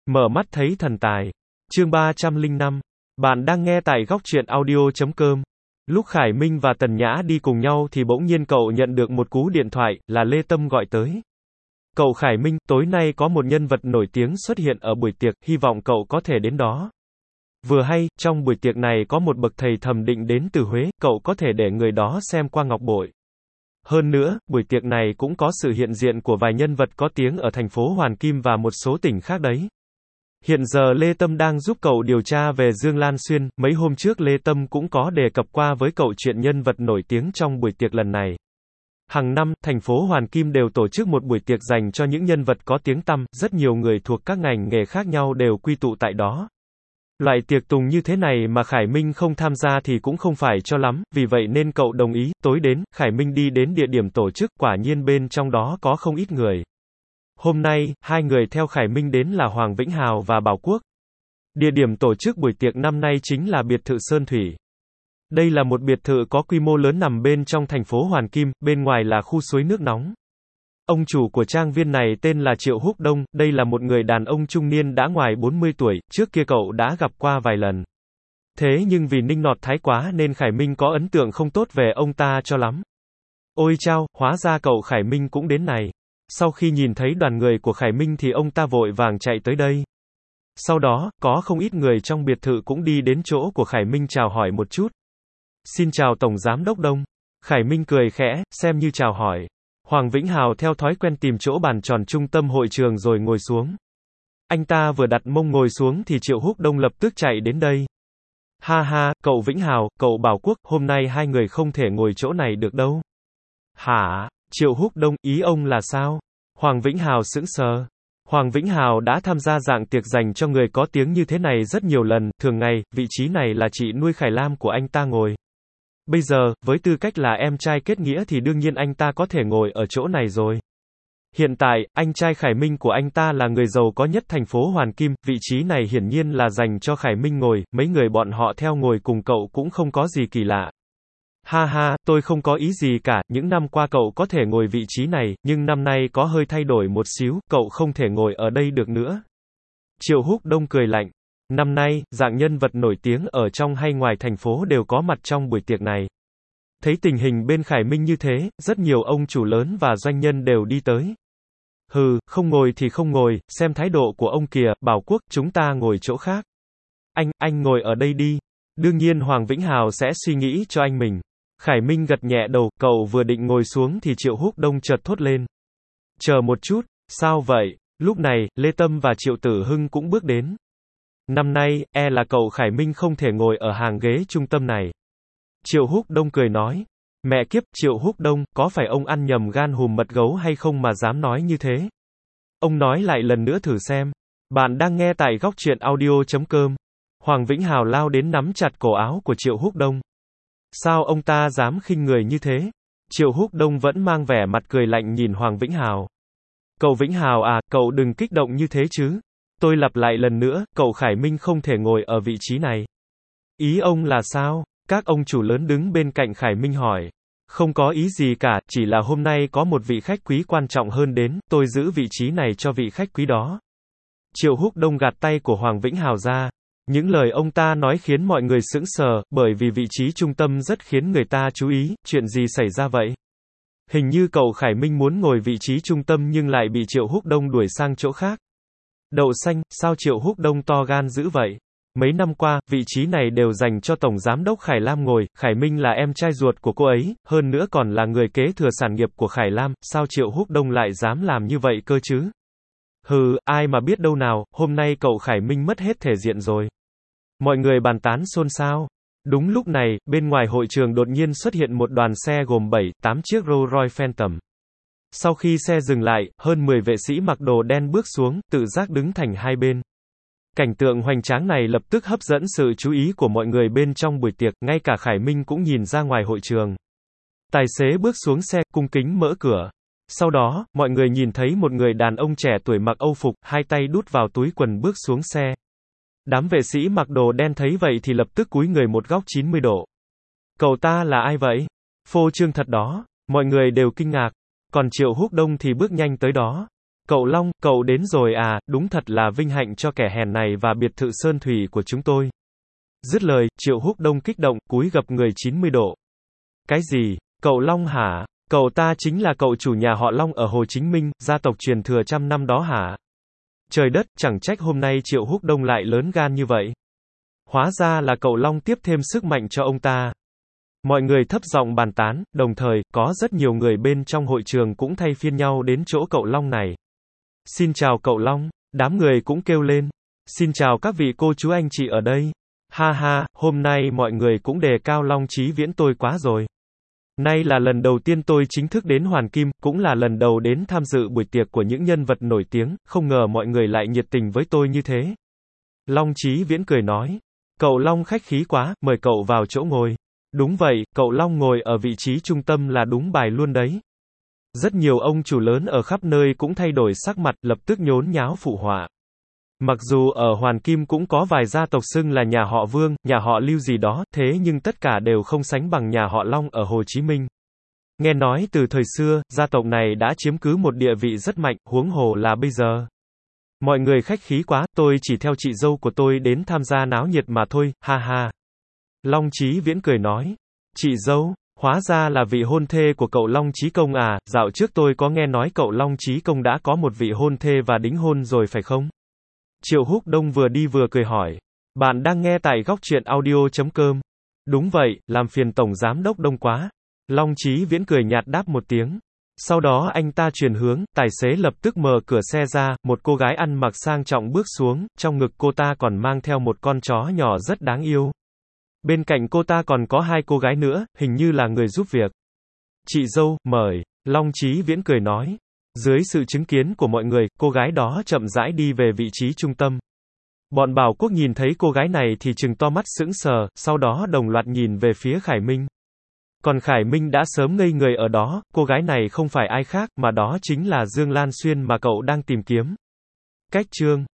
Mở mắt thấy thần tài. Chương 305. Bạn đang nghe tại góc truyện audio.com. Lúc Khải Minh và Tần Nhã đi cùng nhau thì bỗng nhiên cậu nhận được một cú điện thoại, là Lê Tâm gọi tới. Cậu Khải Minh, tối nay có một nhân vật nổi tiếng xuất hiện ở buổi tiệc, hy vọng cậu có thể đến đó. Vừa hay, trong buổi tiệc này có một bậc thầy thẩm định đến từ Huế, cậu có thể để người đó xem qua ngọc bội. Hơn nữa, buổi tiệc này cũng có sự hiện diện của vài nhân vật có tiếng ở thành phố Hoàn Kim và một số tỉnh khác đấy. Hiện giờ Lê Tâm đang giúp cậu điều tra về Dương Lan Xuyên, mấy hôm trước Lê Tâm cũng có đề cập qua với cậu chuyện nhân vật nổi tiếng trong buổi tiệc lần này. Hàng năm, thành phố Hoàn Kim đều tổ chức một buổi tiệc dành cho những nhân vật có tiếng tăm, rất nhiều người thuộc các ngành nghề khác nhau đều quy tụ tại đó. Loại tiệc tùng như thế này mà Khải Minh không tham gia thì cũng không phải cho lắm, vì vậy nên cậu đồng ý. Tối đến, Khải Minh đi đến địa điểm tổ chức, quả nhiên bên trong đó có không ít người. Hôm nay, hai người theo Khải Minh đến là Hoàng Vĩnh Hào và Bảo Quốc. Địa điểm tổ chức buổi tiệc năm nay chính là biệt thự Sơn Thủy. Đây là một biệt thự có quy mô lớn nằm bên trong thành phố Hoàn Kim, bên ngoài là khu suối nước nóng. Ông chủ của trang viên này tên là Triệu Húc Đông, đây là một người đàn ông trung niên đã ngoài 40 tuổi, trước kia cậu đã gặp qua vài lần. Thế nhưng vì nịnh nọt thái quá nên Khải Minh có ấn tượng không tốt về ông ta cho lắm. Ôi chao, hóa ra cậu Khải Minh cũng đến này. Sau khi nhìn thấy đoàn người của Khải Minh thì ông ta vội vàng chạy tới đây. Sau đó, có không ít người trong biệt thự cũng đi đến chỗ của Khải Minh chào hỏi một chút. Xin chào Tổng Giám Đốc Đông. Khải Minh cười khẽ, xem như chào hỏi. Hoàng Vĩnh Hào theo thói quen tìm chỗ bàn tròn trung tâm hội trường rồi ngồi xuống. Anh ta vừa đặt mông ngồi xuống thì Triệu Húc Đông lập tức chạy đến đây. Ha ha, cậu Vĩnh Hào, cậu Bảo Quốc, hôm nay hai người không thể ngồi chỗ này được đâu. Hả? Triệu Húc Đông, ý ông là sao? Hoàng Vĩnh Hào sững sờ. Hoàng Vĩnh Hào đã tham gia dạng tiệc dành cho người có tiếng như thế này rất nhiều lần, thường ngày, vị trí này là chị nuôi Khải Lam của anh ta ngồi. Bây giờ, với tư cách là em trai kết nghĩa thì đương nhiên anh ta có thể ngồi ở chỗ này rồi. Hiện tại, anh trai Khải Minh của anh ta là người giàu có nhất thành phố Hoàn Kim, vị trí này hiển nhiên là dành cho Khải Minh ngồi, mấy người bọn họ theo ngồi cùng cậu cũng không có gì kỳ lạ. Ha ha, tôi không có ý gì cả, những năm qua cậu có thể ngồi vị trí này, nhưng năm nay có hơi thay đổi một xíu, cậu không thể ngồi ở đây được nữa. Triệu Húc Đông cười lạnh. Năm nay, dạng nhân vật nổi tiếng ở trong hay ngoài thành phố đều có mặt trong buổi tiệc này. Thấy tình hình bên Khải Minh như thế, rất nhiều ông chủ lớn và doanh nhân đều đi tới. Hừ, không ngồi thì không ngồi, xem thái độ của ông kìa, Bảo Quốc, chúng ta ngồi chỗ khác. Anh ngồi ở đây đi. Đương nhiên Hoàng Vĩnh Hào sẽ suy nghĩ cho anh mình. Khải Minh gật nhẹ đầu, cậu vừa định ngồi xuống thì Triệu Húc Đông chợt thốt lên. Chờ một chút, sao vậy? Lúc này, Lê Tâm và Triệu Tử Hưng cũng bước đến. Năm nay, là cậu Khải Minh không thể ngồi ở hàng ghế trung tâm này. Triệu Húc Đông cười nói. Mẹ kiếp, Triệu Húc Đông, có phải ông ăn nhầm gan hùm mật gấu hay không mà dám nói như thế? Ông nói lại lần nữa thử xem. Bạn đang nghe tại góc truyện audio.com. Hoàng Vĩnh Hào lao đến nắm chặt cổ áo của Triệu Húc Đông. Sao ông ta dám khinh người như thế? Triệu Húc Đông vẫn mang vẻ mặt cười lạnh nhìn Hoàng Vĩnh Hào. Cậu Vĩnh Hào à, cậu đừng kích động như thế chứ. Tôi lặp lại lần nữa, cậu Khải Minh không thể ngồi ở vị trí này. Ý ông là sao? Các ông chủ lớn đứng bên cạnh Khải Minh hỏi. Không có ý gì cả, chỉ là hôm nay có một vị khách quý quan trọng hơn đến, tôi giữ vị trí này cho vị khách quý đó. Triệu Húc Đông gạt tay của Hoàng Vĩnh Hào ra. Những lời ông ta nói khiến mọi người sững sờ, bởi vì vị trí trung tâm rất khiến người ta chú ý, chuyện gì xảy ra vậy? Hình như cậu Khải Minh muốn ngồi vị trí trung tâm nhưng lại bị Triệu Húc Đông đuổi sang chỗ khác. Đậu xanh, sao Triệu Húc Đông to gan dữ vậy? Mấy năm qua, vị trí này đều dành cho Tổng Giám Đốc Khải Lam ngồi, Khải Minh là em trai ruột của cô ấy, hơn nữa còn là người kế thừa sản nghiệp của Khải Lam, sao Triệu Húc Đông lại dám làm như vậy cơ chứ? Hừ, ai mà biết đâu nào, hôm nay cậu Khải Minh mất hết thể diện rồi. Mọi người bàn tán xôn xao. Đúng lúc này, bên ngoài hội trường đột nhiên xuất hiện một đoàn xe gồm 7-8 chiếc Rolls Royce Phantom. Sau khi xe dừng lại, hơn 10 vệ sĩ mặc đồ đen bước xuống, tự giác đứng thành hai bên. Cảnh tượng hoành tráng này lập tức hấp dẫn sự chú ý của mọi người bên trong buổi tiệc, ngay cả Khải Minh cũng nhìn ra ngoài hội trường. Tài xế bước xuống xe, cung kính mở cửa. Sau đó, mọi người nhìn thấy một người đàn ông trẻ tuổi mặc âu phục, hai tay đút vào túi quần bước xuống xe. Đám vệ sĩ mặc đồ đen thấy vậy thì lập tức cúi người một góc 90 độ. Cậu ta là ai vậy? Phô trương thật đó. Mọi người đều kinh ngạc. Còn Triệu Húc Đông thì bước nhanh tới đó. Cậu Long, cậu đến rồi à, đúng thật là vinh hạnh cho kẻ hèn này và biệt thự Sơn Thủy của chúng tôi. Dứt lời, Triệu Húc Đông kích động, cúi gập người 90 độ. Cái gì? Cậu Long hả? Cậu ta chính là cậu chủ nhà họ Long ở Hồ Chính Minh, gia tộc truyền thừa trăm năm đó hả? Trời đất, chẳng trách hôm nay Triệu Húc Đông lại lớn gan như vậy. Hóa ra là cậu Long tiếp thêm sức mạnh cho ông ta. Mọi người thấp giọng bàn tán, đồng thời, có rất nhiều người bên trong hội trường cũng thay phiên nhau đến chỗ cậu Long này. Xin chào cậu Long, đám người cũng kêu lên. Xin chào các vị cô chú anh chị ở đây. Ha ha, hôm nay mọi người cũng đề cao Long Chí Viễn tôi quá rồi. Nay là lần đầu tiên tôi chính thức đến Hoàn Kim, cũng là lần đầu đến tham dự buổi tiệc của những nhân vật nổi tiếng, không ngờ mọi người lại nhiệt tình với tôi như thế. Long Chí Viễn cười nói. Cậu Long khách khí quá, mời cậu vào chỗ ngồi. Đúng vậy, cậu Long ngồi ở vị trí trung tâm là đúng bài luôn đấy. Rất nhiều ông chủ lớn ở khắp nơi cũng thay đổi sắc mặt, lập tức nhốn nháo phụ họa. Mặc dù ở Hoàn Kim cũng có vài gia tộc xưng là nhà họ Vương, nhà họ Lưu gì đó, thế nhưng tất cả đều không sánh bằng nhà họ Long ở Hồ Chí Minh. Nghe nói từ thời xưa, gia tộc này đã chiếm cứ một địa vị rất mạnh, huống hồ là bây giờ. Mọi người khách khí quá, tôi chỉ theo chị dâu của tôi đến tham gia náo nhiệt mà thôi, ha ha. Long Chí Viễn cười nói. Chị dâu, hóa ra là vị hôn thê của cậu Long Chí Công à, dạo trước tôi có nghe nói cậu Long Chí Công đã có một vị hôn thê và đính hôn rồi phải không? Triệu Húc Đông vừa đi vừa cười hỏi. Bạn đang nghe tại góc truyện audio.com. Đúng vậy, làm phiền Tổng Giám Đốc Đông quá. Long Chí Viễn cười nhạt đáp một tiếng. Sau đó anh ta chuyển hướng, tài xế lập tức mở cửa xe ra, một cô gái ăn mặc sang trọng bước xuống, trong ngực cô ta còn mang theo một con chó nhỏ rất đáng yêu. Bên cạnh cô ta còn có hai cô gái nữa, hình như là người giúp việc. Chị dâu, mời. Long Chí Viễn cười nói. Dưới sự chứng kiến của mọi người, cô gái đó chậm rãi đi về vị trí trung tâm. Bọn Bảo Quốc nhìn thấy cô gái này thì trừng to mắt sững sờ, sau đó đồng loạt nhìn về phía Khải Minh. Còn Khải Minh đã sớm ngây người ở đó, cô gái này không phải ai khác, mà đó chính là Dương Lan Xuyên mà cậu đang tìm kiếm. Cách chương